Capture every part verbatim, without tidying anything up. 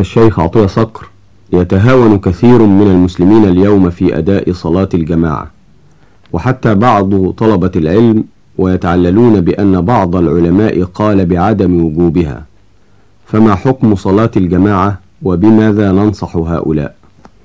الشيخ عطية صقر، يتهاون كثير من المسلمين اليوم في أداء صلاة الجماعة، وحتى بعض طلبة العلم، ويتعللون بأن بعض العلماء قال بعدم وجوبها. فما حكم صلاة الجماعة، وبماذا ننصح هؤلاء؟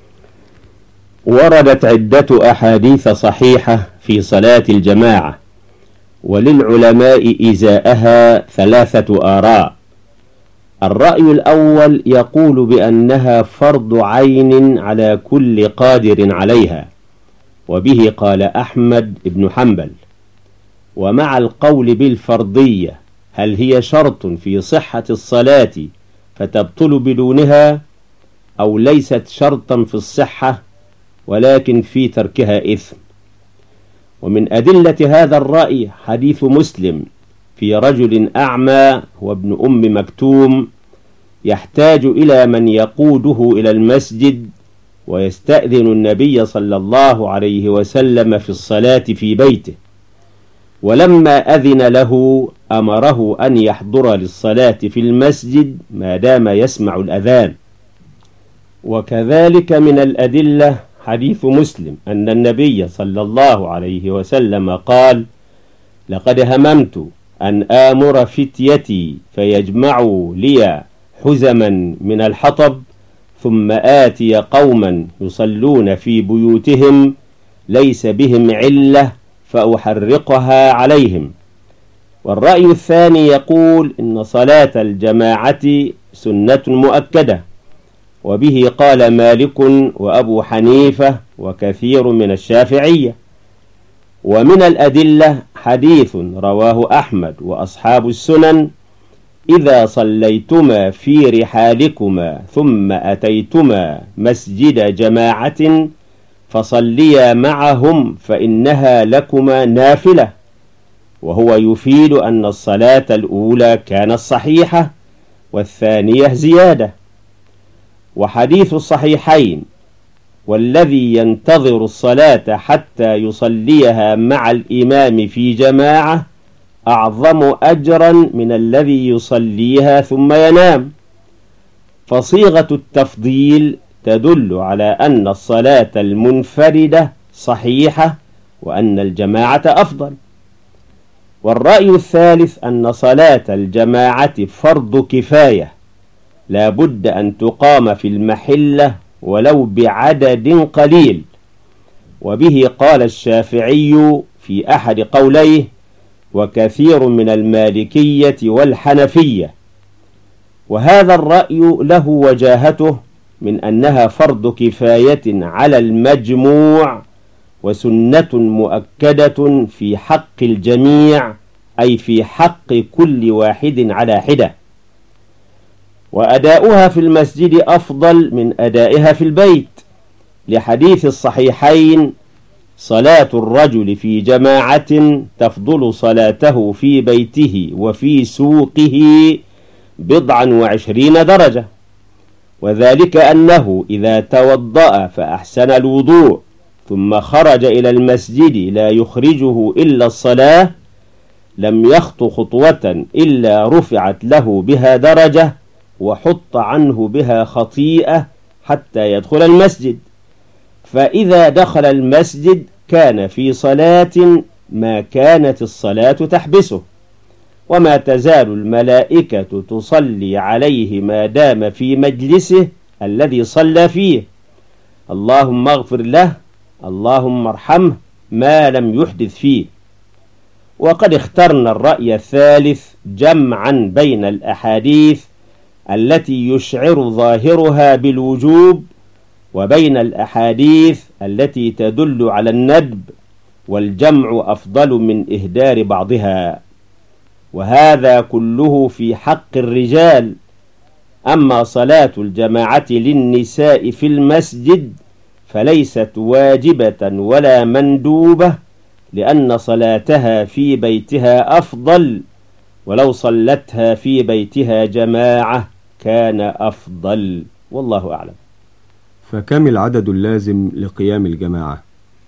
وردت عدة أحاديث صحيحة في صلاة الجماعة، وللعلماء إزاءها ثلاثة آراء. الرأي الأول يقول بأنها فرض عين على كل قادر عليها، وبه قال أحمد بن حنبل. ومع القول بالفرضية، هل هي شرط في صحة الصلاة فتبطل بدونها، أو ليست شرطا في الصحة ولكن في تركها إثم؟ ومن أدلة هذا الرأي حديث مسلم في رجل أعمى وابن أم مكتوم يحتاج إلى من يقوده إلى المسجد، ويستأذن النبي صلى الله عليه وسلم في الصلاة في بيته، ولما أذن له أمره أن يحضر للصلاة في المسجد ما دام يسمع الأذان. وكذلك من الأدلة حديث مسلم أن النبي صلى الله عليه وسلم قال: لقد هممت أن آمر فتيتي فيجمعوا لي حزما من الحطب، ثم آتي قوما يصلون في بيوتهم ليس بهم علة فأحرقها عليهم. والرأي الثاني يقول إن صلاة الجماعة سنة مؤكدة، وبه قال مالك وأبو حنيفة وكثير من الشافعية. ومن الأدلة حديث رواه أحمد وأصحاب السنن: إذا صليتما في رحالكما ثم أتيتما مسجد جماعة فصليا معهم فإنها لكما نافلة. وهو يفيد أن الصلاة الأولى كانت صحيحة والثانية زيادة. وحديث الصحيحين: والذي ينتظر الصلاة حتى يصليها مع الإمام في جماعة أعظم أجرا من الذي يصليها ثم ينام. فصيغة التفضيل تدل على أن الصلاة المنفردة صحيحة وأن الجماعة أفضل. والرأي الثالث أن صلاة الجماعة فرض كفاية، لا بد أن تقام في المحلة ولو بعدد قليل، وبه قال الشافعي في أحد قوليه، وكثير من المالكية والحنفية. وهذا الرأي له وجاهته من أنها فرض كفاية على المجموع، وسنة مؤكدة في حق الجميع، أي في حق كل واحد على حدة. وأداؤها في المسجد أفضل من أدائها في البيت، لحديث الصحيحين: صلاة الرجل في جماعة تفضل صلاته في بيته وفي سوقه بضعا وعشرين درجة. وذلك أنه إذا توضأ فأحسن الوضوء ثم خرج إلى المسجد لا يخرجه إلا الصلاة، لم يخط خطوة إلا رفعت له بها درجة وحط عنه بها خطيئة حتى يدخل المسجد. فإذا دخل المسجد كان في صلاة ما كانت الصلاة تحبسه، وما تزال الملائكة تصلي عليه ما دام في مجلسه الذي صلى فيه: اللهم اغفر له، اللهم ارحمه، ما لم يحدث فيه. وقد اخترنا الرأي الثالث جمعا بين الأحاديث التي يشعر ظاهرها بالوجوب وبين الأحاديث التي تدل على الندب، والجمع أفضل من إهدار بعضها. وهذا كله في حق الرجال. أما صلاة الجماعة للنساء في المسجد فليست واجبة ولا مندوبة، لأن صلاتها في بيتها أفضل، ولو صلتها في بيتها جماعة كان أفضل، والله أعلم. فكم العدد اللازم لقيام الجماعة؟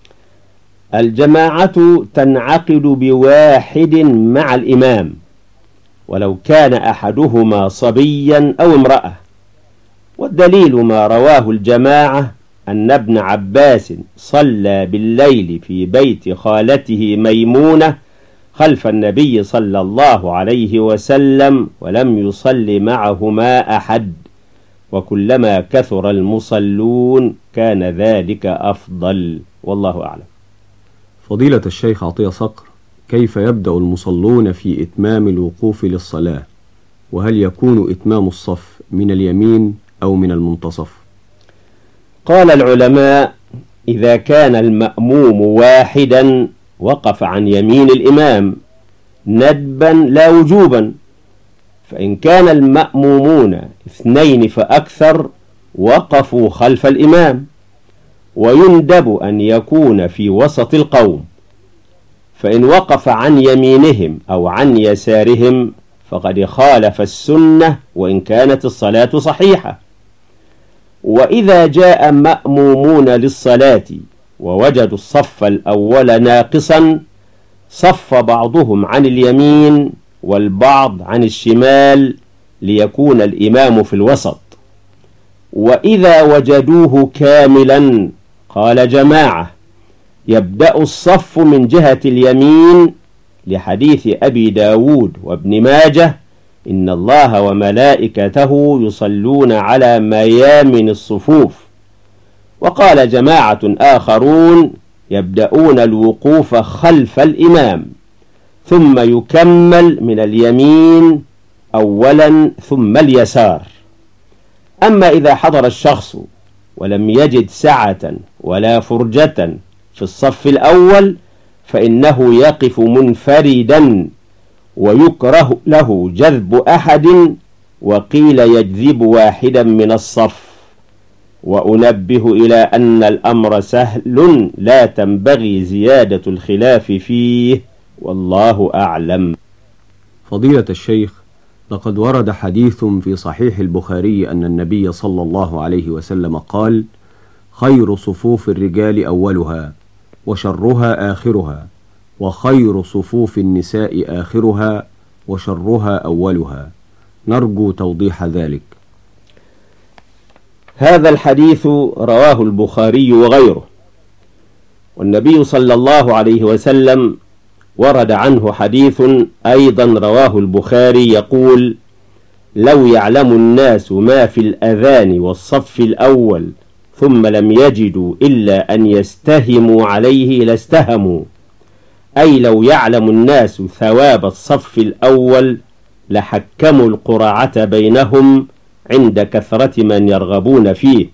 الجماعة تنعقد بواحد مع الإمام، ولو كان أحدهما صبيا أو امرأة. والدليل ما رواه الجماعة أن ابن عباس صلى بالليل في بيت خالته ميمونة خلف النبي صلى الله عليه وسلم ولم يصل معهما أحد، وكلما كثر المصلون كان ذلك أفضل، والله أعلم. فضيلة الشيخ عطية صقر، كيف يبدأ المصلون في إتمام الوقوف للصلاة؟ وهل يكون إتمام الصف من اليمين أو من المنتصف؟ قال العلماء: إذا كان المأموم واحدا وقف عن يمين الإمام ندبا لا وجوبا، فإن كان المأمومون اثنين فأكثر وقفوا خلف الإمام، ويندب أن يكون في وسط القوم، فإن وقف عن يمينهم أو عن يسارهم فقد خالف السنة وإن كانت الصلاة صحيحة. وإذا جاء مأمومون للصلاة ووجدوا الصف الأول ناقصا صف بعضهم عن اليمين والبعض عن الشمال ليكون الإمام في الوسط. وإذا وجدوه كاملا قال جماعة يبدأ الصف من جهة اليمين لحديث أبي داود وابن ماجه: إن الله وملائكته يصلون على ميامن الصفوف. وقال جماعة آخرون يبدأون الوقوف خلف الإمام ثم يكمل من اليمين أولا ثم اليسار. أما إذا حضر الشخص ولم يجد سعة ولا فرجة في الصف الأول فإنه يقف منفردا، ويكره له جذب أحد، وقيل يجذب واحدا من الصف. وأنبه إلى أن الأمر سهل لا تنبغي زيادة الخلاف فيه، والله أعلم. فضيلة الشيخ، لقد ورد حديث في صحيح البخاري أن النبي صلى الله عليه وسلم قال: خير صفوف الرجال أولها وشرها آخرها، وخير صفوف النساء آخرها وشرها أولها. نرجو توضيح ذلك. هذا الحديث رواه البخاري وغيره، والنبي صلى الله عليه وسلم ورد عنه حديث أيضا رواه البخاري يقول: لو يعلم الناس ما في الأذان والصف الأول ثم لم يجدوا إلا أن يستهموا عليه لاستهموا، أي لو يعلم الناس ثواب الصف الأول لحكموا القرعة بينهم عند كثرة من يرغبون فيه.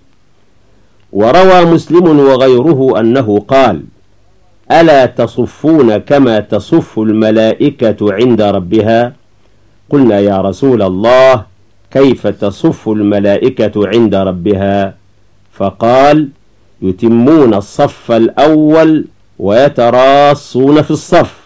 وروى مسلم وغيره أنه قال: ألا تصفون كما تصف الملائكة عند ربها؟ قلنا يا رسول الله كيف تصف الملائكة عند ربها؟ فقال: يتمون الصف الأول ويتراصون في الصف.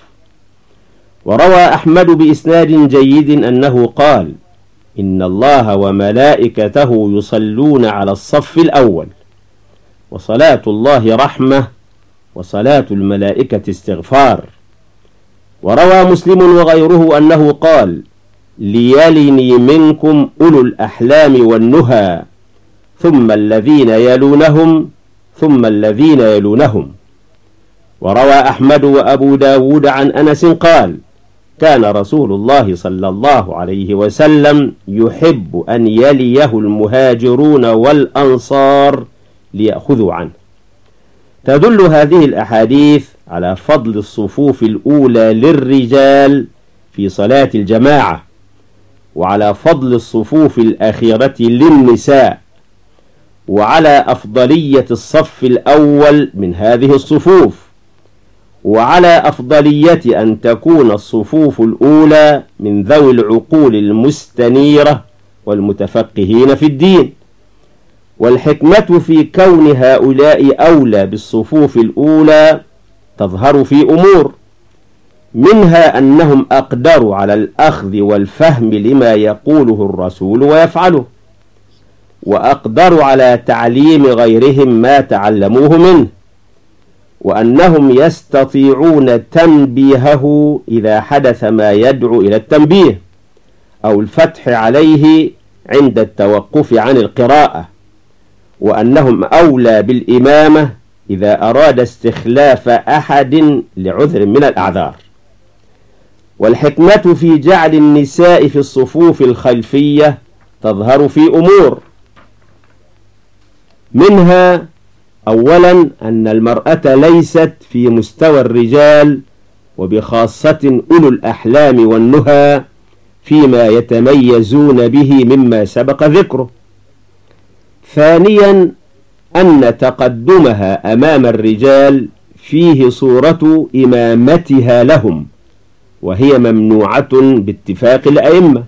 وروى أحمد بإسناد جيد أنه قال: إن الله وملائكته يصلون على الصف الأول، وصلاة الله رحمة، وصلاة الملائكة استغفار. وروى مسلم وغيره أنه قال: ليلني منكم أولو الأحلام والنهى، ثم الذين يلونهم، ثم الذين يلونهم. وروى أحمد وأبو داود عن أنس قال: كان رسول الله صلى الله عليه وسلم يحب أن يليه المهاجرون والأنصار ليأخذوا عنه. تدل هذه الأحاديث على فضل الصفوف الأولى للرجال في صلاة الجماعة، وعلى فضل الصفوف الأخيرة للنساء، وعلى أفضلية الصف الأول من هذه الصفوف، وعلى أفضلية أن تكون الصفوف الأولى من ذوي العقول المستنيرة والمتفقهين في الدين. والحكمة في كون هؤلاء أولى بالصفوف الأولى تظهر في أمور، منها أنهم أقدروا على الأخذ والفهم لما يقوله الرسول ويفعله، وأقدروا على تعليم غيرهم ما تعلموه منه، وأنهم يستطيعون تنبيهه إذا حدث ما يدعو إلى التنبيه أو الفتح عليه عند التوقف عن القراءة، وأنهم أولى بالإمامة إذا أراد استخلاف أحد لعذر من الأعذار. والحكمة في جعل النساء في الصفوف الخلفية تظهر في أمور، منها أولا أن المرأة ليست في مستوى الرجال، وبخاصة أولو الأحلام والنهى فيما يتميزون به مما سبق ذكره. ثانيا أن تقدمها أمام الرجال فيه صورة إمامتها لهم، وهي ممنوعة باتفاق الأئمة.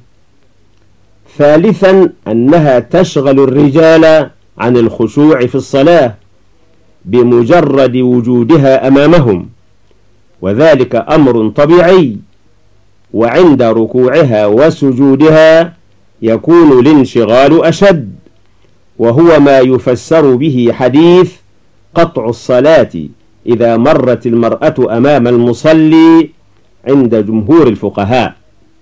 ثالثا أنها تشغل الرجال عن الخشوع في الصلاة بمجرد وجودها أمامهم، وذلك أمر طبيعي، وعند ركوعها وسجودها يكون الانشغال أشد، وهو ما يفسر به حديث قطع الصلاة إذا مرت المرأة أمام المصلي عند جمهور الفقهاء.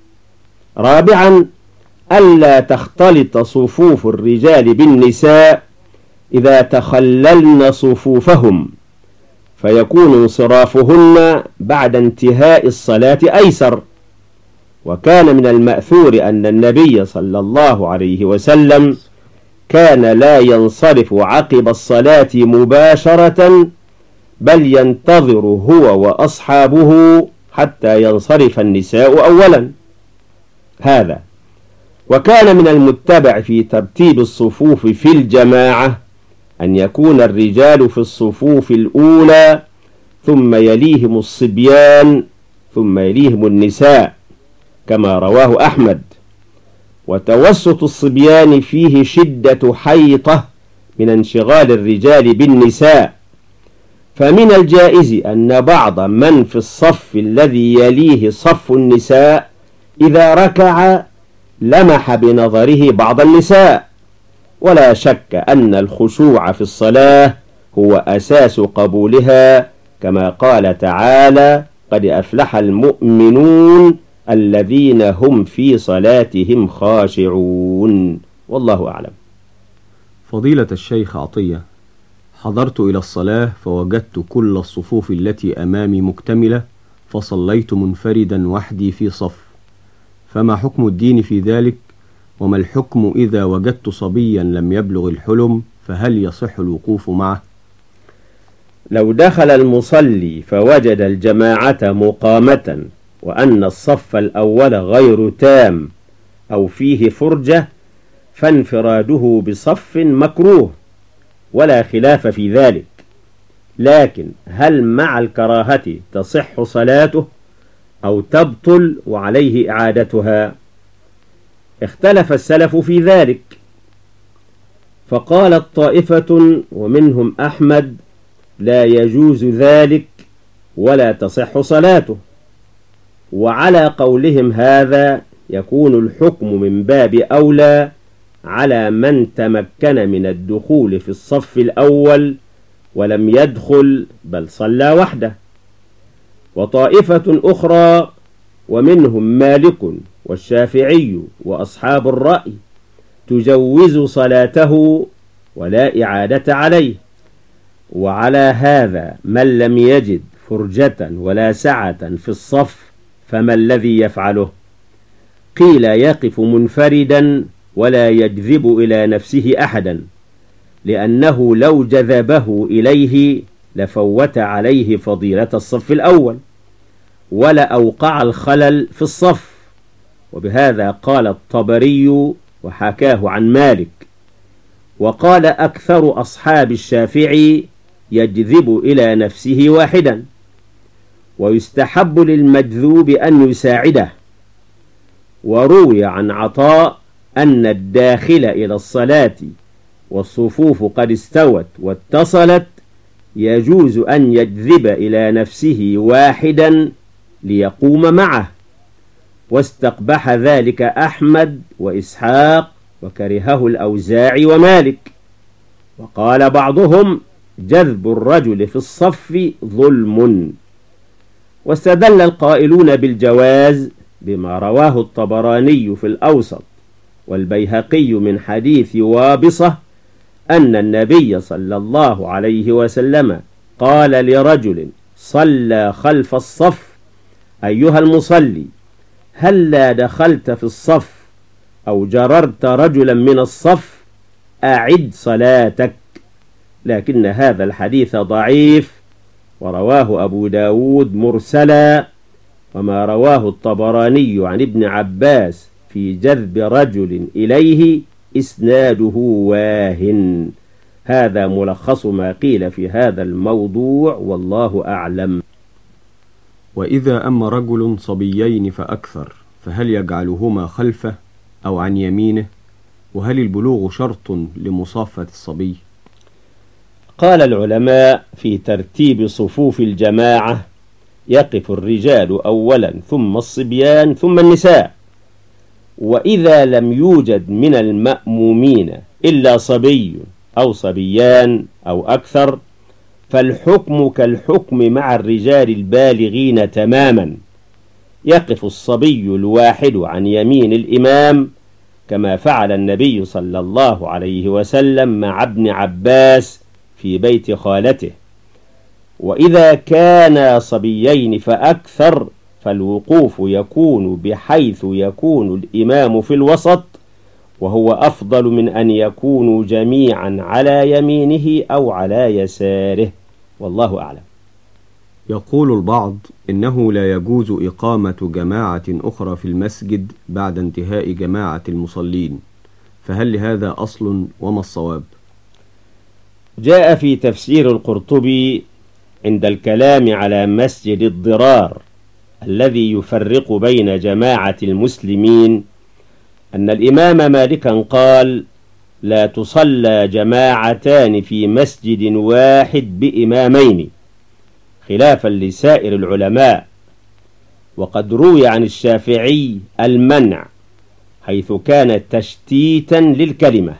رابعا ألا تختلط صفوف الرجال بالنساء إذا تخللن صفوفهم، فيكون انصرافهن بعد انتهاء الصلاة أيسر. وكان من المأثور أن النبي صلى الله عليه وسلم كان لا ينصرف عقب الصلاة مباشرة، بل ينتظر هو وأصحابه حتى ينصرف النساء أولا. هذا وكان من المتبع في ترتيب الصفوف في الجماعة أن يكون الرجال في الصفوف الأولى، ثم يليهم الصبيان، ثم يليهم النساء، كما رواه أحمد. وتوسط الصبيان فيه شدة حيطة من انشغال الرجال بالنساء، فمن الجائز أن بعض من في الصف الذي يليه صف النساء إذا ركع لمح بنظره بعض النساء. ولا شك أن الخشوع في الصلاة هو أساس قبولها، كما قال تعالى: قد أفلح المؤمنون الذين هم في صلاتهم خاشعون. والله أعلم. فضيلة الشيخ عطية، حضرت إلى الصلاة فوجدت كل الصفوف التي أمامي مكتملة، فصليت منفردا وحدي في صف، فما حكم الدين في ذلك؟ وما الحكم إذا وجدت صبيا لم يبلغ الحلم، فهل يصح الوقوف معه؟ لو دخل المصلي فوجد الجماعة مقامة، وأن الصف الأول غير تام أو فيه فرجة، فانفراده بصف مكروه، ولا خلاف في ذلك. لكن هل مع الكراهة تصح صلاته أو تبطل وعليه إعادتها؟ اختلف السلف في ذلك، فقالت طائفة ومنهم أحمد: لا يجوز ذلك ولا تصح صلاته. وعلى قولهم هذا يكون الحكم من باب أولى على من تمكن من الدخول في الصف الأول ولم يدخل بل صلى وحده. وطائفة أخرى ومنهم مالك والشافعي وأصحاب الرأي تجوز صلاته ولا إعادة عليه. وعلى هذا من لم يجد فرجة ولا سعة في الصف فما الذي يفعله؟ قيل يقف منفردا ولا يجذب إلى نفسه أحدا، لأنه لو جذبه إليه لفوت عليه فضيلة الصف الأول ولا أوقع الخلل في الصف. وبهذا قال الطبري وحكاه عن مالك. وقال أكثر أصحاب الشافعي: يجذب إلى نفسه واحدا، ويستحب للمجذوب أن يساعده. وروي عن عطاء أن الداخل إلى الصلاة والصفوف قد استوت واتصلت يجوز أن يجذب إلى نفسه واحدا ليقوم معه، واستقبح ذلك أحمد وإسحاق، وكرهه الأوزاعي ومالك. وقال بعضهم: جذب الرجل في الصف ظلم. واستدل القائلون بالجواز بما رواه الطبراني في الأوسط والبيهقي من حديث وابصة أن النبي صلى الله عليه وسلم قال لرجل صلى خلف الصف: أيها المصلي، هلا دخلت في الصف أو جررت رجلا من الصف؟ أعد صلاتك. لكن هذا الحديث ضعيف، ورواه أبو داود مرسلا، وما رواه الطبراني عن ابن عباس في جذب رجل إليه إسناده واهن. هذا ملخص ما قيل في هذا الموضوع، والله أعلم. وإذا أما رجل صبيين فأكثر، فهل يجعلهما خلفه أو عن يمينه؟ وهل البلوغ شرط لمصافة الصبي؟ قال العلماء في ترتيب صفوف الجماعة: يقف الرجال أولا، ثم الصبيان، ثم النساء. وإذا لم يوجد من المأمومين إلا صبي أو صبيان أو أكثر، فالحكم كالحكم مع الرجال البالغين تماما. يقف الصبي الواحد عن يمين الإمام، كما فعل النبي صلى الله عليه وسلم مع ابن عباس في بيت خالته. وإذا كان صبيين فأكثر، فالوقوف يكون بحيث يكون الإمام في الوسط، وهو أفضل من أن يكونوا جميعا على يمينه أو على يساره، والله أعلم. يقول البعض إنه لا يجوز إقامة جماعة أخرى في المسجد بعد انتهاء جماعة المصلين، فهل لهذا أصل وما الصواب؟ جاء في تفسير القرطبي عند الكلام على مسجد الضرار الذي يفرق بين جماعة المسلمين أن الإمام مالكا قال: لا تصلى جماعتان في مسجد واحد بإمامين، خلافا لسائر العلماء. وقد روي عن الشافعي المنع، حيث كان تشتيتا للكلمة.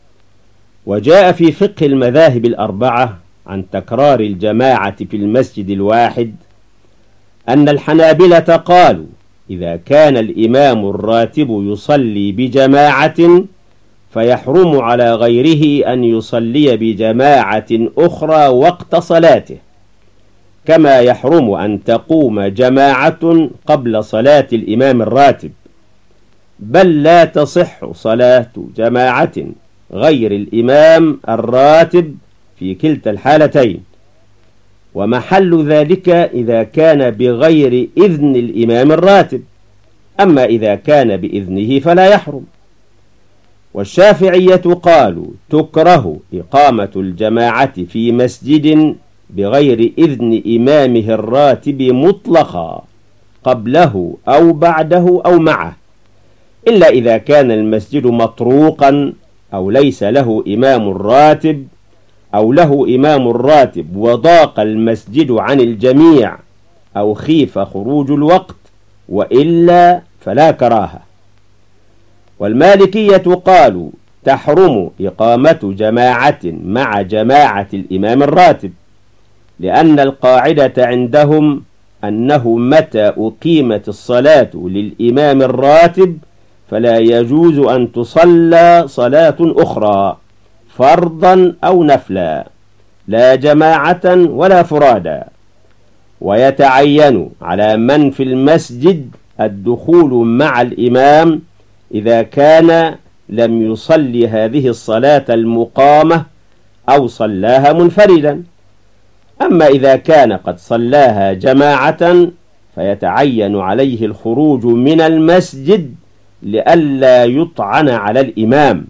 وجاء في فقه المذاهب الأربعة عن تكرار الجماعة في المسجد الواحد أن الحنابلة قالوا: إذا كان الإمام الراتب يصلي بجماعة، فيحرم على غيره أن يصلي بجماعة أخرى وقت صلاته، كما يحرم أن تقوم جماعة قبل صلاة الإمام الراتب، بل لا تصح صلاة جماعة غير الإمام الراتب في كلتا الحالتين. ومحل ذلك إذا كان بغير إذن الإمام الراتب، أما إذا كان بإذنه فلا يحرم. والشافعية قالوا: تكره إقامة الجماعة في مسجد بغير إذن إمامه الراتب مطلقا، قبله أو بعده أو معه، إلا إذا كان المسجد مطروقا أو ليس له إمام راتب، أو له إمام راتب وضاق المسجد عن الجميع، أو خيف خروج الوقت، وإلا فلا كراهة. والمالكية قالوا: تحرم إقامة جماعة مع جماعة الإمام الراتب، لأن القاعدة عندهم أنه متى أقيمت الصلاة للإمام الراتب فلا يجوز أن تصلى صلاة أخرى فرضا أو نفلا، لا جماعة ولا فرادا. ويتعين على من في المسجد الدخول مع الإمام إذا كان لم يصلي هذه الصلاة المقامة أو صلاها منفردا. أما إذا كان قد صلاها جماعة فيتعين عليه الخروج من المسجد لئلا يطعن على الإمام.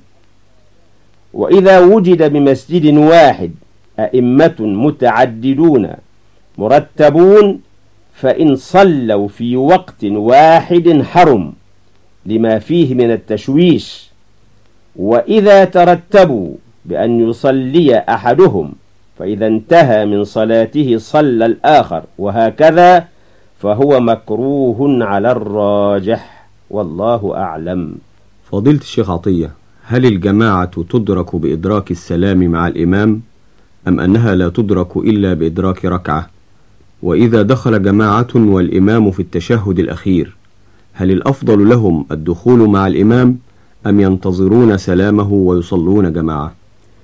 وإذا وجد بمسجد واحد أئمة متعددون مرتبون، فإن صلوا في وقت واحد حرم لما فيه من التشويش. وإذا ترتبوا بأن يصلي أحدهم، فإذا انتهى من صلاته صلى الآخر، وهكذا، فهو مكروه على الراجح، والله أعلم. فضيلة الشيخ عطية، هل الجماعة تدرك بإدراك السلام مع الإمام، أم أنها لا تدرك إلا بإدراك ركعة؟ وإذا دخل جماعة والإمام في التشهد الأخير، هل الأفضل لهم الدخول مع الإمام أم ينتظرون سلامه ويصلون جماعة؟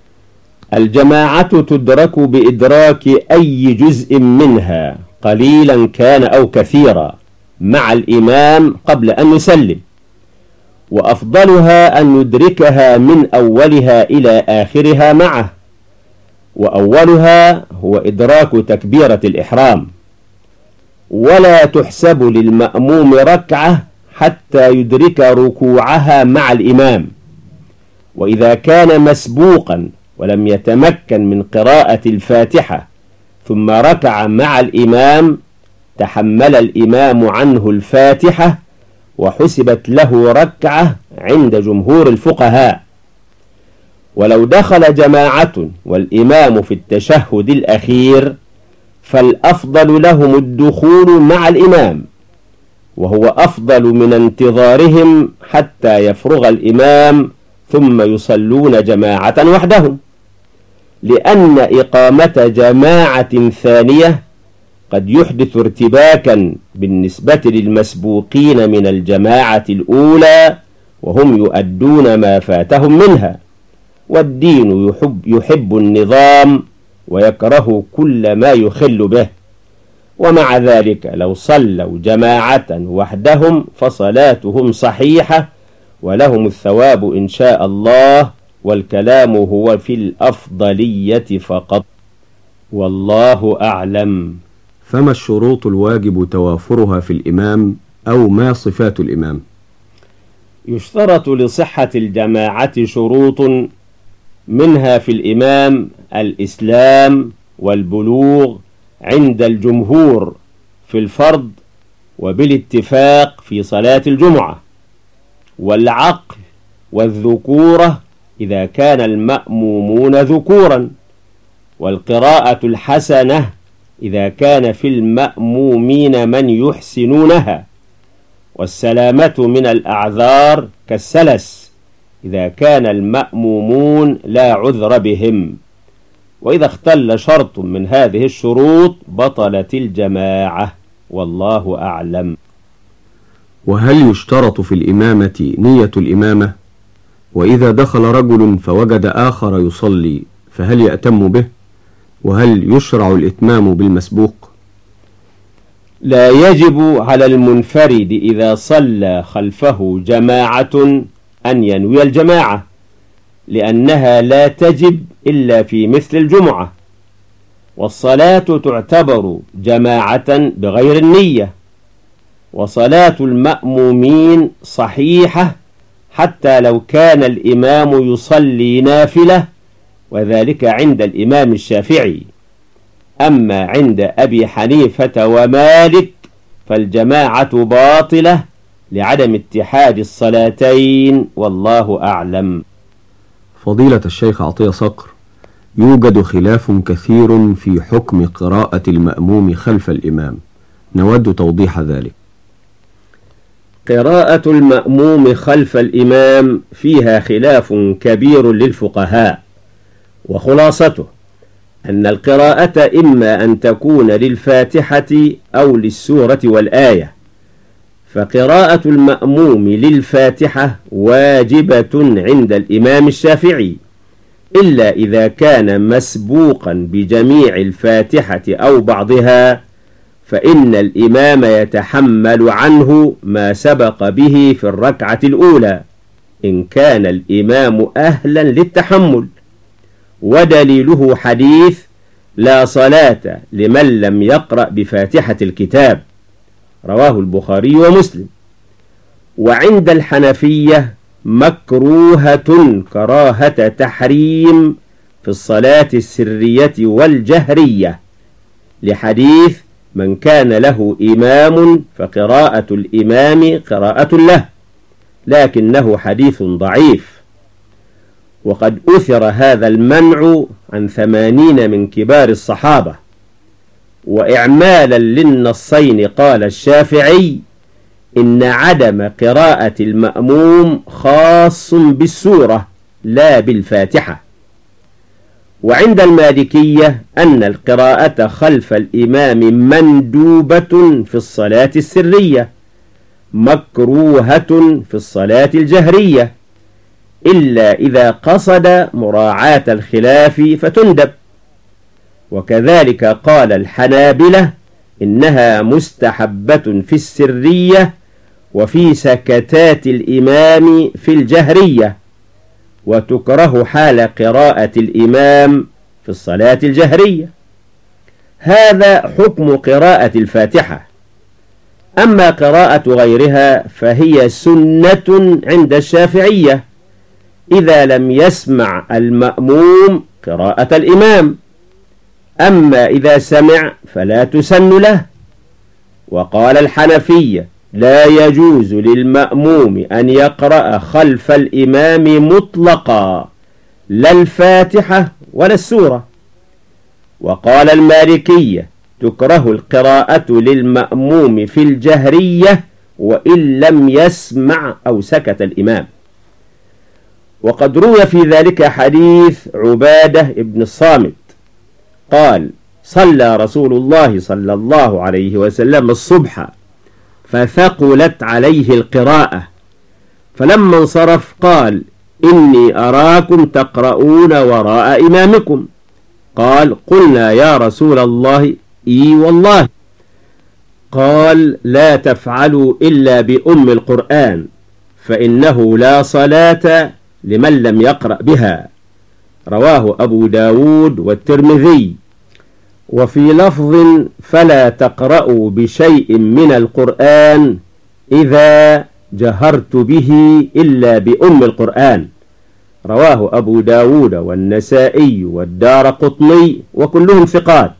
الجماعة تدرك بإدراك أي جزء منها قليلا كان أو كثيرا مع الإمام قبل أن يسلم، وأفضلها أن ندركها من أولها إلى آخرها معه. وأولها هو إدراك تكبيرة الإحرام، ولا تحسب للمأموم ركعة حتى يدرك ركوعها مع الإمام. وإذا كان مسبوقا ولم يتمكن من قراءة الفاتحة ثم ركع مع الإمام، تحمل الإمام عنه الفاتحة وحسبت له ركعة عند جمهور الفقهاء. ولو دخل جماعة والإمام في التشهد الأخير فالأفضل لهم الدخول مع الإمام، وهو أفضل من انتظارهم حتى يفرغ الإمام ثم يصلون جماعة وحدهم، لأن إقامة جماعة ثانية قد يحدث ارتباكا بالنسبة للمسبوقين من الجماعة الأولى وهم يؤدون ما فاتهم منها. والدين يحب, يحب النظام ويكره كل ما يخل به. ومع ذلك لو صلوا جماعة وحدهم فصلاتهم صحيحة ولهم الثواب إن شاء الله، والكلام هو في الأفضلية فقط، والله أعلم. فما الشروط الواجب توافرها في الإمام، أو ما صفات الإمام؟ يشترط لصحة الجماعة شروط، منها في الإمام الإسلام والبلوغ عند الجمهور في الفرض وبالاتفاق في صلاة الجمعة، والعقل والذكورة إذا كان المأمومون ذكورا، والقراءة الحسنة إذا كان في المأمومين من يحسنونها، والسلامة من الأعذار كالسلس إذا كان المأمومون لا عذر بهم. وإذا اختل شرط من هذه الشروط بطلت الجماعة، والله أعلم. وهل يشترط في الإمامة نية الإمامة؟ وإذا دخل رجل فوجد آخر يصلي فهل يأتم به؟ وهل يشرع الإتمام بالمسبوق؟ لا يجب على المنفرد إذا صلى خلفه جماعة أن ينوي الجماعة، لأنها لا تجب إلا في مثل الجمعة، والصلاة تعتبر جماعة بغير النية. وصلاة المأمومين صحيحة حتى لو كان الإمام يصلي نافلة، وذلك عند الإمام الشافعي. أما عند أبي حنيفة ومالك فالجماعة باطلة لعدم اتحاد الصلاتين، والله أعلم. فضيلة الشيخ عطية صقر، يوجد خلاف كثير في حكم قراءة المأموم خلف الإمام، نود توضيح ذلك. قراءة المأموم خلف الإمام فيها خلاف كبير للفقهاء، وخلاصته أن القراءة إما أن تكون للفاتحة أو للسورة والآية، فقراءة المأموم للفاتحة واجبة عند الإمام الشافعي، إلا إذا كان مسبوقا بجميع الفاتحة أو بعضها، فإن الإمام يتحمل عنه ما سبق به في الركعة الأولى إن كان الإمام أهلا للتحمل. ودليله حديث لا صلاة لمن لم يقرأ بفاتحة الكتاب، رواه البخاري ومسلم. وعند الحنفية مكروهة كراهة تحريم في الصلاة السرية والجهرية، لحديث من كان له إمام فقراءة الإمام قراءة له، لكنه حديث ضعيف. وقد أثر هذا المنع عن ثمانين من كبار الصحابة. وإعمالا للنصين قال الشافعي إن عدم قراءة المأموم خاص بالسورة لا بالفاتحة. وعند المالكية أن القراءة خلف الإمام مندوبة في الصلاة السرية، مكروهة في الصلاة الجهرية، إلا إذا قصد مراعاة الخلاف فتندب. وكذلك قال الحنابلة إنها مستحبة في السرية وفي سكتات الإمام في الجهرية، وتكره حال قراءة الإمام في الصلاة الجهرية. هذا حكم قراءة الفاتحة. أما قراءة غيرها فهي سنة عند الشافعية إذا لم يسمع المأموم قراءة الإمام، أما إذا سمع فلا تسن له. وقال الحنفية لا يجوز للمأموم أن يقرأ خلف الإمام مطلقا، لا الفاتحة ولا السورة. وقال المالكية تكره القراءة للمأموم في الجهرية وإن لم يسمع أو سكت الإمام. وقد روي في ذلك حديث عبادة بن الصامت قال صلى رسول الله صلى الله عليه وسلم الصبح فثقلت عليه القراءة، فلما انصرف قال إني أراكم تقرؤون وراء إمامكم. قال قلنا يا رسول الله إي والله. قال لا تفعلوا إلا بأم القرآن فإنه لا صلاة لمن لم يقرأ بها. رواه أبو داود والترمذي. وفي لفظ فلا تقرأوا بشيء من القرآن إذا جهرت به إلا بأم القرآن. رواه أبو داود والنسائي والدارقطني وكلهم ثقات.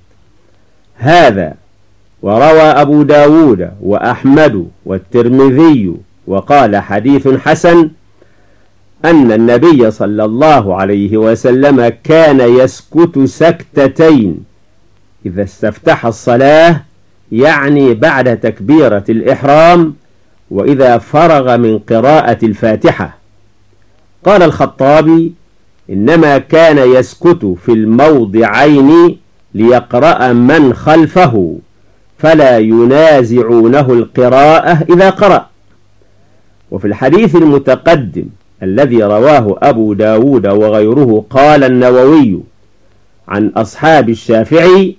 هذا وروى أبو داود وأحمد والترمذي وقال حديث حسن أن النبي صلى الله عليه وسلم كان يسكت سكتتين إذا استفتح الصلاة، يعني بعد تكبيرة الإحرام وإذا فرغ من قراءة الفاتحة. قال الخطابي إنما كان يسكت في الموضعين ليقرأ من خلفه فلا ينازعونه القراءة إذا قرأ. وفي الحديث المتقدم الذي رواه أبو داود وغيره قال النووي عن أصحاب الشافعي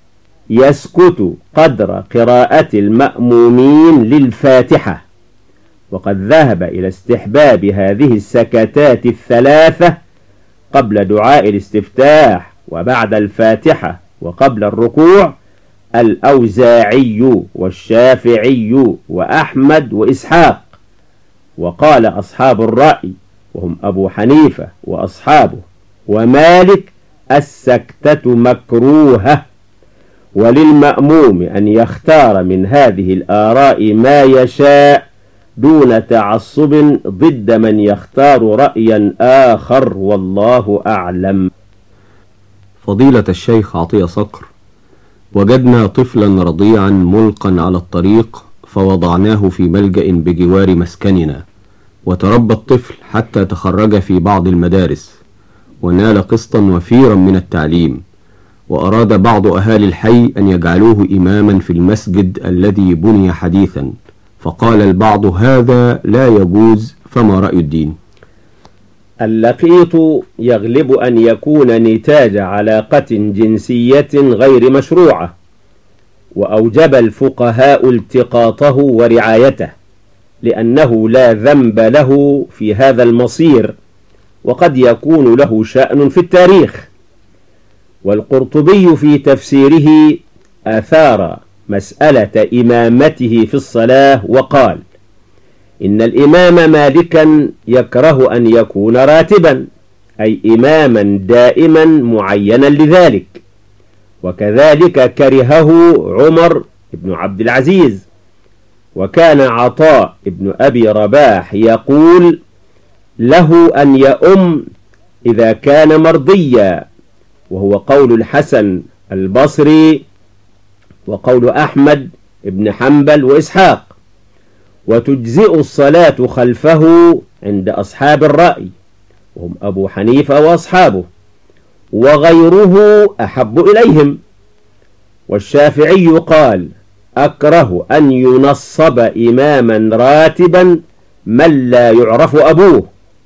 يسكت قدر قراءة المأمومين للفاتحة. وقد ذهب إلى استحباب هذه السكتات الثلاثة قبل دعاء الاستفتاح وبعد الفاتحة وقبل الركوع الأوزاعي والشافعي وأحمد وإسحاق. وقال أصحاب الرأي وهم أبو حنيفة وأصحابه ومالك السكتة مكروهة، وللمأموم أن يختار من هذه الآراء ما يشاء دون تعصب ضد من يختار رأيا آخر، والله أعلم. فضيلة الشيخ عطية صقر، وجدنا طفلا رضيعا ملقا على الطريق فوضعناه في ملجأ بجوار مسكننا، وتربى الطفل حتى تخرج في بعض المدارس ونال قسطا وفيرا من التعليم، وأراد بعض أهالي الحي أن يجعلوه إماما في المسجد الذي بني حديثا، فقال البعض هذا لا يجوز، فما رأي الدين؟ اللقيط يغلب أن يكون نتاج علاقة جنسية غير مشروعة، وأوجب الفقهاء التقاطه ورعايته لأنه لا ذنب له في هذا المصير، وقد يكون له شأن في التاريخ. والقرطبي في تفسيره أثار مسألة إمامته في الصلاة وقال إن الإمام مالكا يكره أن يكون راتبا، أي إماما دائما معينا لذلك، وكذلك كرهه عمر بن عبد العزيز. وكان عطاء بن أبي رباح يقول له أن يؤم إذا كان مرضيا، وهو قول الحسن البصري وقول أحمد بن حنبل وإسحاق. وتجزئ الصلاة خلفه عند أصحاب الرأي وهم أبو حنيفة وأصحابه، وغيره أحب إليهم. والشافعي قال أكره أن ينصب إماما راتبا من لا يعرف أبوه،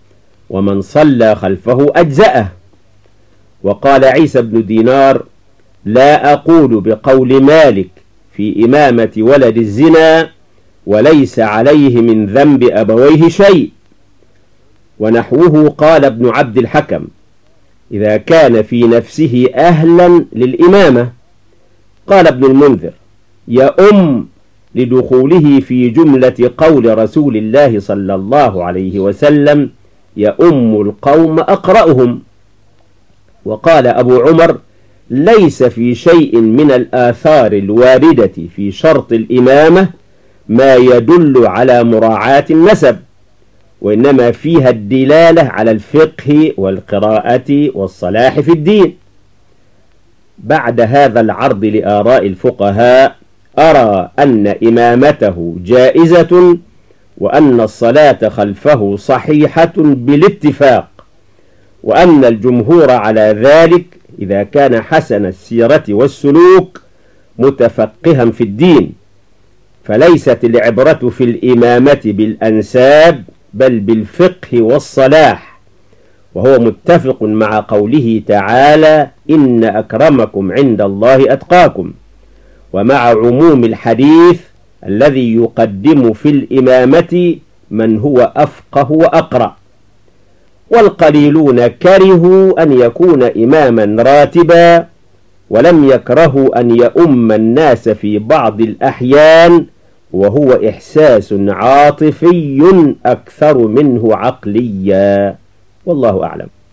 ومن صلى خلفه أجزأه. وقال عيسى بن دينار: لا أقول بقول مالك في إمامة ولد الزنا وليس عليه من ذنب أبويه شيء. ونحوه قال ابن عبد الحكم: إذا كان في نفسه أهلا للإمامة. قال ابن المنذر: يؤم لدخوله في جملة قول رسول الله صلى الله عليه وسلم: يؤم القوم أقرأهم. وقال أبو عمر: ليس في شيء من الآثار الواردة في شرط الإمامة ما يدل على مراعاة النسب، وإنما فيها الدلالة على الفقه والقراءة والصلاح في الدين. بعد هذا العرض لآراء الفقهاء أرى أن إمامته جائزة، وأن الصلاة خلفه صحيحة بالاتفاق، وأن الجمهور على ذلك إذا كان حسن السيرة والسلوك متفقها في الدين، فليست العبرة في الإمامة بالأنساب بل بالفقه والصلاح. وهو متفق مع قوله تعالى: إن أكرمكم عند الله أتقاكم، ومع عموم الحديث الذي يقدم في الإمامة من هو أفقه وأقرأ. والقليلون كرهوا أن يكون إماما راتبا، ولم يكرهوا أن يؤم الناس في بعض الأحيان، وهو إحساس عاطفي أكثر منه عقليا، والله أعلم.